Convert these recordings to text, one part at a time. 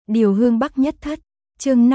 Điều Hương Bắc Nhất Thất, chương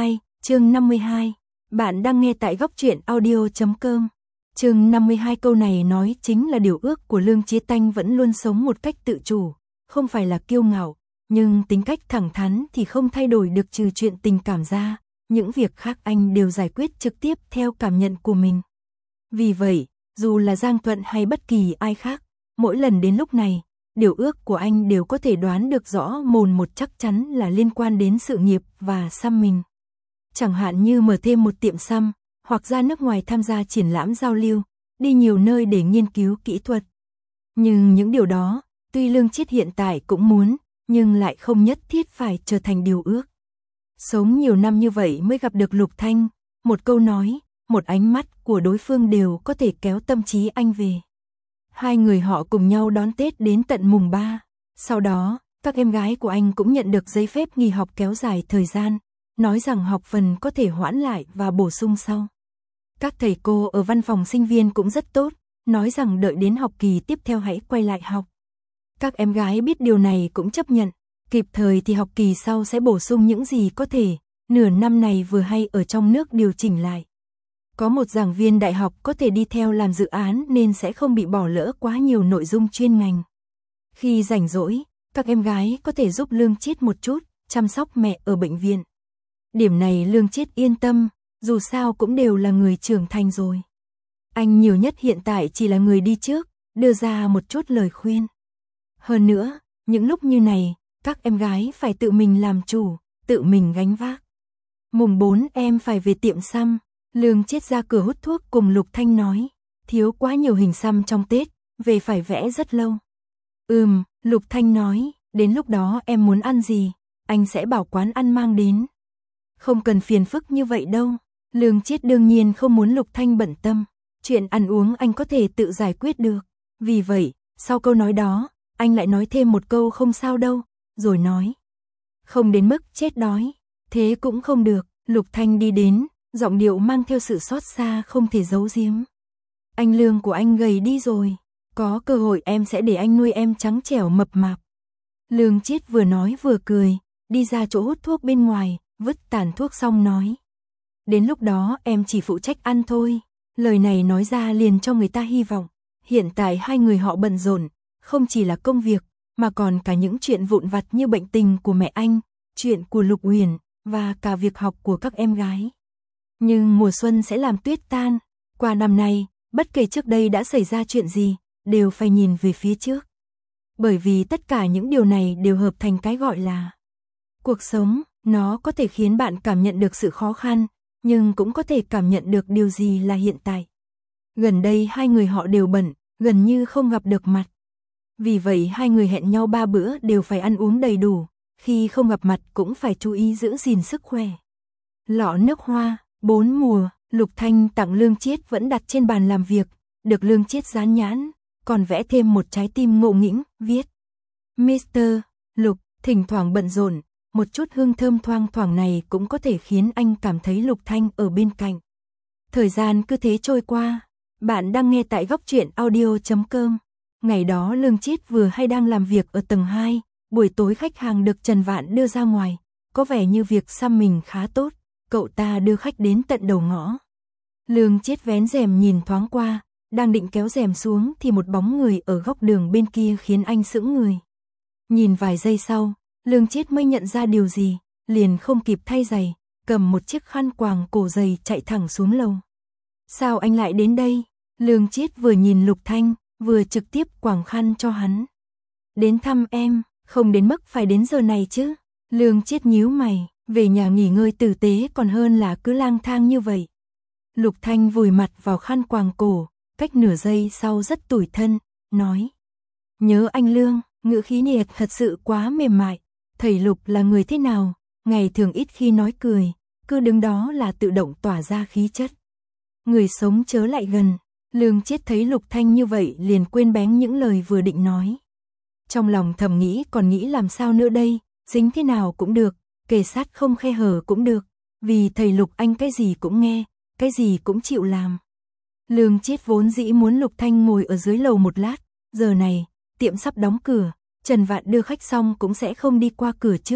52. Bạn đang nghe tại góc truyện audio.com. Chương 52 câu này nói chính là điều ước của Lương Chí Tanh vẫn luôn sống một cách tự chủ, không phải là kiêu ngạo, nhưng tính cách thẳng thắn thì không thay đổi được trừ chuyện tình cảm ra, những việc khác anh đều giải quyết trực tiếp theo cảm nhận của mình. Vì vậy, dù là Giang Thuận hay bất kỳ ai khác, mỗi lần đến lúc này, điều ước của anh đều có thể đoán được rõ mồn một chắc chắn là liên quan đến sự nghiệp và xăm mình. Chẳng hạn như mở thêm một tiệm xăm, hoặc ra nước ngoài tham gia triển lãm giao lưu, đi nhiều nơi để nghiên cứu kỹ thuật. Nhưng những điều đó, tuy Lương Chiết hiện tại cũng muốn, nhưng lại không nhất thiết phải trở thành điều ước. Sống nhiều năm như vậy mới gặp được Lục Thanh, một câu nói, một ánh mắt của đối phương đều có thể kéo tâm trí anh về. Hai người họ cùng nhau đón Tết đến tận mùng 3. Sau đó, các em gái của anh cũng nhận được giấy phép nghỉ học kéo dài thời gian, nói rằng học phần có thể hoãn lại và bổ sung sau. Các thầy cô ở văn phòng sinh viên cũng rất tốt, nói rằng đợi đến học kỳ tiếp theo hãy quay lại học. Các em gái biết điều này cũng chấp nhận, kịp thời thì học kỳ sau sẽ bổ sung những gì có thể, nửa năm này vừa hay ở trong nước điều chỉnh lại. Có một giảng viên đại học có thể đi theo làm dự án nên sẽ không bị bỏ lỡ quá nhiều nội dung chuyên ngành. Khi rảnh rỗi, các em gái có thể giúp Lương Chiết một chút, chăm sóc mẹ ở bệnh viện. Điểm này Lương Chiết yên tâm, dù sao cũng đều là người trưởng thành rồi. Anh nhiều nhất hiện tại chỉ là người đi trước, đưa ra một chút lời khuyên. Hơn nữa, những lúc như này, các em gái phải tự mình làm chủ, tự mình gánh vác. Mùng 4 em phải về tiệm xăm. Lương Chiết ra cửa hút thuốc cùng Lục Thanh nói, thiếu quá nhiều hình xăm trong Tết, về phải vẽ rất lâu. Lục Thanh nói, đến lúc đó em muốn ăn gì, anh sẽ bảo quán ăn mang đến. Không cần phiền phức như vậy đâu. Lương Chiết đương nhiên không muốn Lục Thanh bận tâm, chuyện ăn uống anh có thể tự giải quyết được. Vì vậy, sau câu nói đó, anh lại nói thêm một câu không sao đâu, rồi nói, không đến mức chết đói, thế cũng không được. Lục Thanh đi đến, giọng điệu mang theo sự xót xa không thể giấu giếm. Anh Lương của anh gầy đi rồi, có cơ hội em sẽ để anh nuôi em trắng trẻo mập mạp. Lương Chiết vừa nói vừa cười, đi ra chỗ hút thuốc bên ngoài, vứt tàn thuốc xong nói. Đến lúc đó em chỉ phụ trách ăn thôi. Lời này nói ra liền cho người ta hy vọng. Hiện tại hai người họ bận rộn, không chỉ là công việc, mà còn cả những chuyện vụn vặt như bệnh tình của mẹ anh, chuyện của Lục Uyển, và cả việc học của các em gái. Nhưng mùa xuân sẽ làm tuyết tan. Qua năm nay, bất kể trước đây đã xảy ra chuyện gì, đều phải nhìn về phía trước. Bởi vì tất cả những điều này đều hợp thành cái gọi là cuộc sống. Nó có thể khiến bạn cảm nhận được sự khó khăn, nhưng cũng có thể cảm nhận được điều gì là hiện tại. Gần đây hai người họ đều bận, gần như không gặp được mặt. Vì vậy hai người hẹn nhau 3 bữa đều phải ăn uống đầy đủ, khi không gặp mặt cũng phải chú ý giữ gìn sức khỏe. Lọ nước hoa 4 mùa, Lục Thanh tặng Lương Chiết vẫn đặt trên bàn làm việc, được Lương Chiết dán nhãn, còn vẽ thêm một trái tim ngộ nghĩnh, viết Mr. Lục. Thỉnh thoảng bận rộn, một chút hương thơm thoang thoảng này cũng có thể khiến anh cảm thấy Lục Thanh ở bên cạnh. Thời gian cứ thế trôi qua. Bạn đang nghe tại góc truyện audio.com. Ngày đó Lương Chiết vừa hay đang làm việc ở tầng 2, buổi tối khách hàng được Trần Vạn đưa ra ngoài, có vẻ như việc xăm mình khá tốt, cậu ta đưa khách đến tận đầu ngõ. Lương Chiết vén rèm nhìn thoáng qua, đang định kéo rèm xuống thì một bóng người ở góc đường bên kia khiến anh sững người. Nhìn vài giây sau, Lương Chiết mới nhận ra điều gì, liền không kịp thay giày, cầm một chiếc khăn quàng cổ dày chạy thẳng xuống lầu. Sao anh lại đến đây? Lương Chiết vừa nhìn Lục Thanh, vừa trực tiếp quàng khăn cho hắn. Đến thăm em, không đến mức phải đến giờ này chứ. Lương Chiết nhíu mày, về nhà nghỉ ngơi tử tế còn hơn là cứ lang thang như vậy. Lục Thanh vùi mặt vào khăn quàng cổ, cách nửa giây sau rất tủi thân, nói. Nhớ anh Lương, ngữ khí nhiệt thật sự quá mềm mại. Thầy Lục là người thế nào, ngày thường ít khi nói cười, cứ đứng đó là tự động tỏa ra khí chất. Người sống chớ lại gần. Lương Chiết thấy Lục Thanh như vậy liền quên bén những lời vừa định nói. Trong lòng thầm nghĩ còn nghĩ làm sao nữa đây, dính thế nào cũng được, kề sát không khe hở cũng được, vì thầy Lục anh cái gì cũng nghe, cái gì cũng chịu làm. Lương Chiết vốn dĩ muốn Lục Thanh ngồi ở dưới lầu một lát, giờ này, tiệm sắp đóng cửa, Trần Vạn đưa khách xong cũng sẽ không đi qua cửa trước,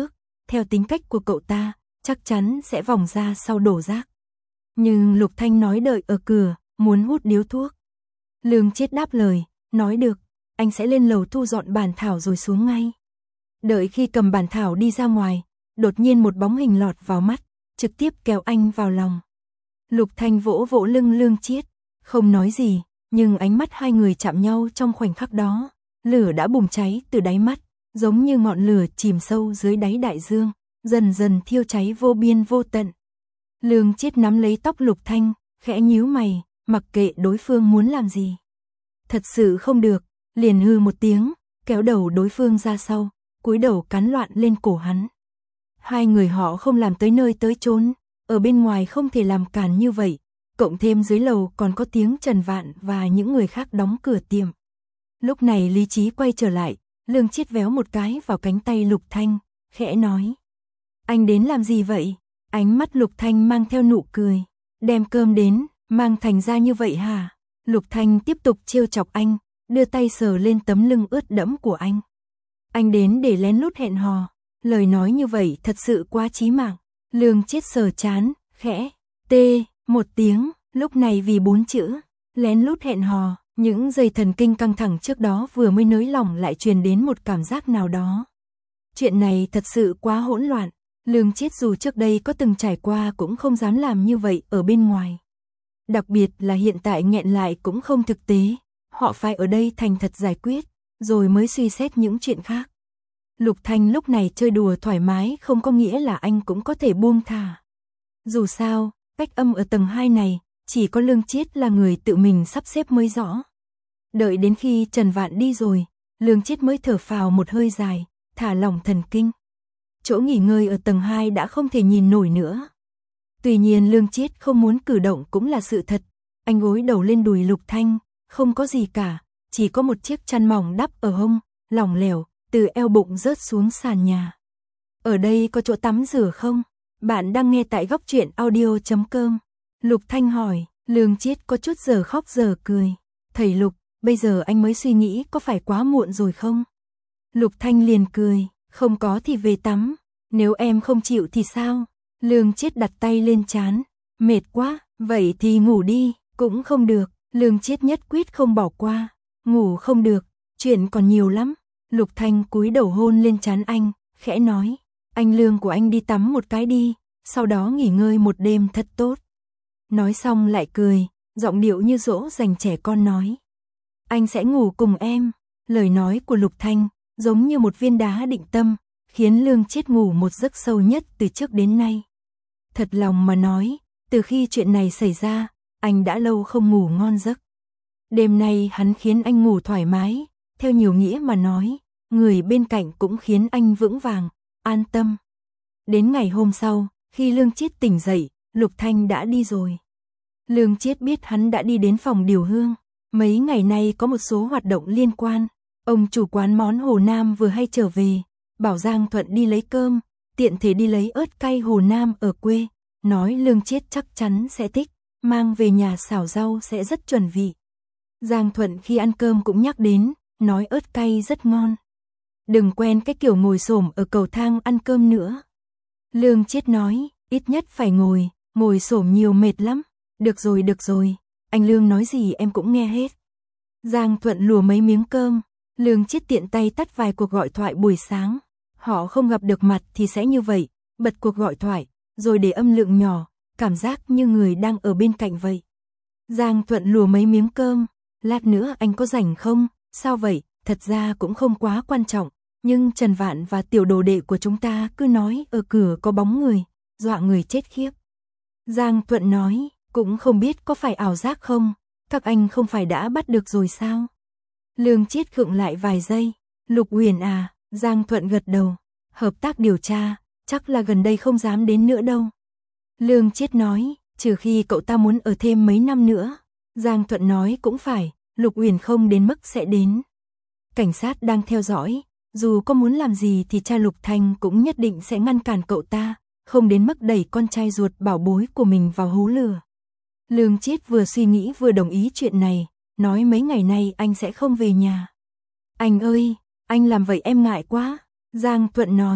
theo tính cách của cậu ta, chắc chắn sẽ vòng ra sau đổ rác. Nhưng Lục Thanh nói đợi ở cửa, muốn hút điếu thuốc. Lương Chiết đáp lời, nói được, anh sẽ lên lầu thu dọn bản thảo rồi xuống ngay. Đợi khi cầm bản thảo đi ra ngoài, đột nhiên một bóng hình lọt vào mắt, trực tiếp kéo anh vào lòng. Lục Thanh vỗ vỗ lưng Lương Chiết, không nói gì, nhưng ánh mắt hai người chạm nhau trong khoảnh khắc đó, lửa đã bùng cháy từ đáy mắt, giống như ngọn lửa chìm sâu dưới đáy đại dương, dần dần thiêu cháy vô biên vô tận. Lương Chiết nắm lấy tóc Lục Thanh, khẽ nhíu mày, mặc kệ đối phương muốn làm gì. Thật sự không được, liền hư một tiếng, kéo đầu đối phương ra sau, cúi đầu cắn loạn lên cổ hắn. Hai người họ không làm tới nơi tới chốn, ở bên ngoài không thể làm cản như vậy, cộng thêm dưới lầu còn có tiếng Trần Vạn và những người khác đóng cửa tiệm. Lúc này lý trí quay trở lại, Lương Chiết véo một cái vào cánh tay Lục Thanh, khẽ nói. Anh đến làm gì vậy? Ánh mắt Lục Thanh mang theo nụ cười. Đem cơm đến, mang thành ra như vậy hả? Lục Thanh tiếp tục trêu chọc anh, đưa tay sờ lên tấm lưng ướt đẫm của anh. Anh đến để lén lút hẹn hò. Lời nói như vậy thật sự quá chí mạng. Lương Chiết sờ chán, khẽ, tê, một tiếng, lúc này vì 4 chữ, lén lút hẹn hò, những dây thần kinh căng thẳng trước đó vừa mới nới lỏng lại truyền đến một cảm giác nào đó. Chuyện này thật sự quá hỗn loạn, Lương Chiết dù trước đây có từng trải qua cũng không dám làm như vậy ở bên ngoài. Đặc biệt là hiện tại nghẹn lại cũng không thực tế, họ phải ở đây thành thật giải quyết, rồi mới suy xét những chuyện khác. Lục Thanh lúc này chơi đùa thoải mái không có nghĩa là anh cũng có thể buông thả. Dù sao, cách âm ở tầng 2 này, chỉ có Lương Chiết là người tự mình sắp xếp mới rõ. Đợi đến khi Trần Vạn đi rồi, Lương Chiết mới thở phào một hơi dài, thả lỏng thần kinh. Chỗ nghỉ ngơi ở tầng 2 đã không thể nhìn nổi nữa. Tuy nhiên Lương Chiết không muốn cử động cũng là sự thật. Anh gối đầu lên đùi Lục Thanh, không có gì cả, chỉ có một chiếc chăn mỏng đắp ở hông, lỏng lẻo, từ eo bụng rớt xuống sàn nhà. Ở đây có chỗ tắm rửa không? Bạn đang nghe tại góc truyện audio.com. Lục Thanh hỏi, Lương Chiết có chút giờ khóc giờ cười. Thầy Lục, bây giờ anh mới suy nghĩ có phải quá muộn rồi không? Lục Thanh liền cười, không có thì về tắm, nếu em không chịu thì sao? Lương Chiết đặt tay lên trán, mệt quá, vậy thì ngủ đi, cũng không được, Lương Chiết nhất quyết không bỏ qua, ngủ không được, chuyện còn nhiều lắm. Lục Thanh cúi đầu hôn lên trán anh, khẽ nói, anh Lương của anh đi tắm một cái đi, sau đó nghỉ ngơi một đêm thật tốt. Nói xong lại cười, giọng điệu như dỗ dành trẻ con nói. Anh sẽ ngủ cùng em. Lời nói của Lục Thanh, giống như một viên đá định tâm, khiến Lương Chiết ngủ một giấc sâu nhất từ trước đến nay. Thật lòng mà nói, từ khi chuyện này xảy ra, anh đã lâu không ngủ ngon giấc. Đêm nay hắn khiến anh ngủ thoải mái, theo nhiều nghĩa mà nói, người bên cạnh cũng khiến anh vững vàng, an tâm. Đến ngày hôm sau, khi Lương Chiết tỉnh dậy, Lục Thanh đã đi rồi. Lương Chiết biết hắn đã đi đến phòng điều hương. Mấy ngày nay có một số hoạt động liên quan. Ông chủ quán món Hồ Nam vừa hay trở về, bảo Giang Thuận đi lấy cơm, tiện thể đi lấy ớt cay Hồ Nam ở quê, nói Lương Chiết chắc chắn sẽ thích, mang về nhà xào rau sẽ rất chuẩn vị. Giang Thuận khi ăn cơm cũng nhắc đến, nói ớt cay rất ngon. Đừng quen cái kiểu ngồi xổm ở cầu thang ăn cơm nữa. Lương Chiết nói, ít nhất phải ngồi xổm nhiều mệt lắm. Được rồi, anh Lương nói gì em cũng nghe hết. Giang Thuận lùa mấy miếng cơm, Lương Chiết tiện tay tắt vài cuộc gọi thoại buổi sáng. Họ không gặp được mặt thì sẽ như vậy, bật cuộc gọi thoại, rồi để âm lượng nhỏ, cảm giác như người đang ở bên cạnh vậy. Giang Thuận lùa mấy miếng cơm, lát nữa anh có rảnh không? Sao vậy? Thật ra cũng không quá quan trọng, nhưng Trần Vạn và tiểu đồ đệ của chúng ta cứ nói ở cửa có bóng người, dọa người chết khiếp. Giang Thuận nói, cũng không biết có phải ảo giác không, các anh không phải đã bắt được rồi sao? Lương Chiết khựng lại vài giây, Lục Uyển à, Giang Thuận gật đầu, hợp tác điều tra, chắc là gần đây không dám đến nữa đâu. Lương Chiết nói, trừ khi cậu ta muốn ở thêm mấy năm nữa. Giang Thuận nói cũng phải, Lục Uyển không đến mức sẽ đến. Cảnh sát đang theo dõi, dù có muốn làm gì thì cha Lục Thanh cũng nhất định sẽ ngăn cản cậu ta, không đến mức đẩy con trai ruột bảo bối của mình vào hố lửa. Lương Chiết vừa suy nghĩ vừa đồng ý chuyện này, nói mấy ngày nay anh sẽ không về nhà. Anh ơi, anh làm vậy em ngại quá. Giang Thuận nói,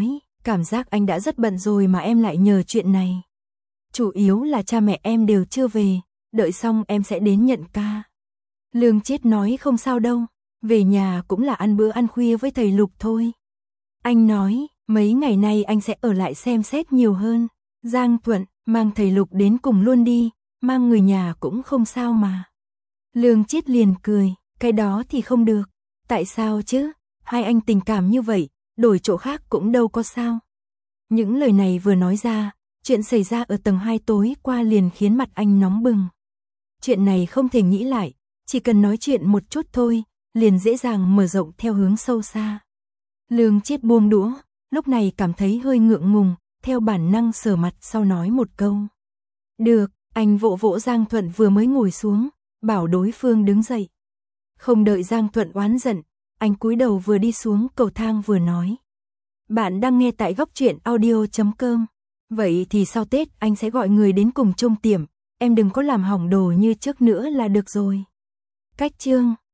Cảm giác anh đã rất bận rồi mà em lại nhờ chuyện này. Chủ yếu là cha mẹ em đều chưa về, đợi xong em sẽ đến nhận ca. Lương Chiết nói không sao đâu, về nhà cũng là ăn bữa ăn khuya với thầy Lục thôi. Anh nói, mấy ngày nay anh sẽ ở lại xem xét nhiều hơn. Giang Thuận, mang thầy Lục đến cùng luôn đi, mang người nhà cũng không sao mà. Lương Chiết liền cười, cái đó thì không được. Tại sao chứ, hai anh tình cảm như vậy, đổi chỗ khác cũng đâu có sao. Những lời này vừa nói ra, chuyện xảy ra ở tầng 2 tối qua liền khiến mặt anh nóng bừng. Chuyện này không thể nghĩ lại, chỉ cần nói chuyện một chút thôi, liền dễ dàng mở rộng theo hướng sâu xa. Lương Chiết buông đũa, lúc này cảm thấy hơi ngượng ngùng, theo bản năng sờ mặt sau nói một câu. Được, anh vỗ vỗ Giang Thuận vừa mới ngồi xuống, bảo đối phương đứng dậy. Không đợi Giang Thuận oán giận, anh cúi đầu vừa đi xuống cầu thang vừa nói. Bạn đang nghe tại góc truyện audio.com. Vậy thì sau Tết anh sẽ gọi người đến cùng trông tiệm, em đừng có làm hỏng đồ như trước nữa là được rồi. Cách chương